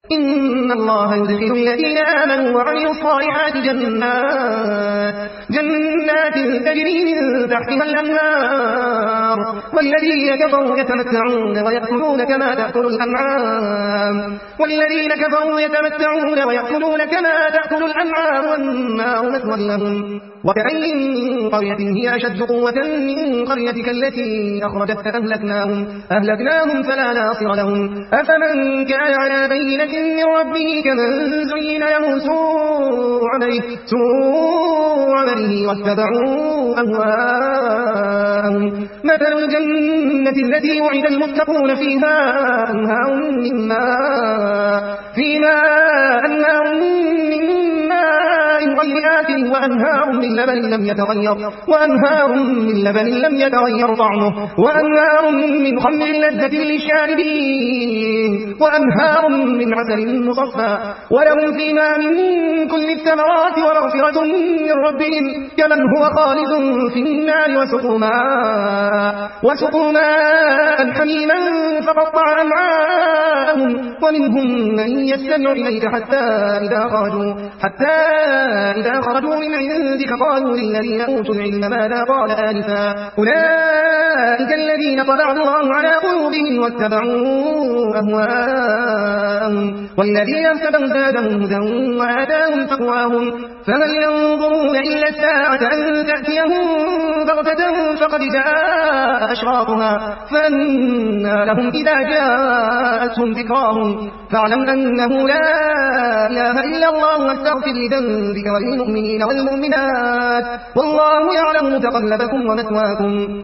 إن الله يدخل الذين آمنوا وعملوا الصالحات جنات تجري من تحتها الأنهار والذين كفروا يتمتعون ويأكلون كما تأكل الأنعام والنار مثوى لهم وكأي من قرية هي أشد قوة من قريتك التي أخرجتك أهلكناهم فلا ناصر لهم أفمن كان على بينة من ربه كمن زين له سوء عمله واتبعوا أهواءهم مثل الجنة التي وعد المتقون فيها أنهار من ماء غير آسن وأنهار من لبن لم يتغير طعمه وأنهار من خمر لذة للشاربين وأنهار من عسل مصفى ولهم فيما من كل الثمرات ومغفرة من ربهم كمن هو خالد في النار وسقوا ماء حميما فقطع أمعاءهم ومنهم من يستمع إليك حتى إذا خرجوا من عندك قالوا للذين أوتوا العلم ماذا قال آنفا أولئك الذين طبع الله على قلوبهم واتبعوا أهواءهم والذين اهتدوا زادهم هدى وآتاهم تقواهم فهل ينظرون إلا الساعة أن تأتيهم بغتة فقد جاء أشراطها فأنى لهم إذا جاءتهم ذكراهم فاعلم أنه لا إله إلا الله واستغفر لذنبك وللمؤمنين والمؤمنات والله يعلم متقلبكم ومثواكم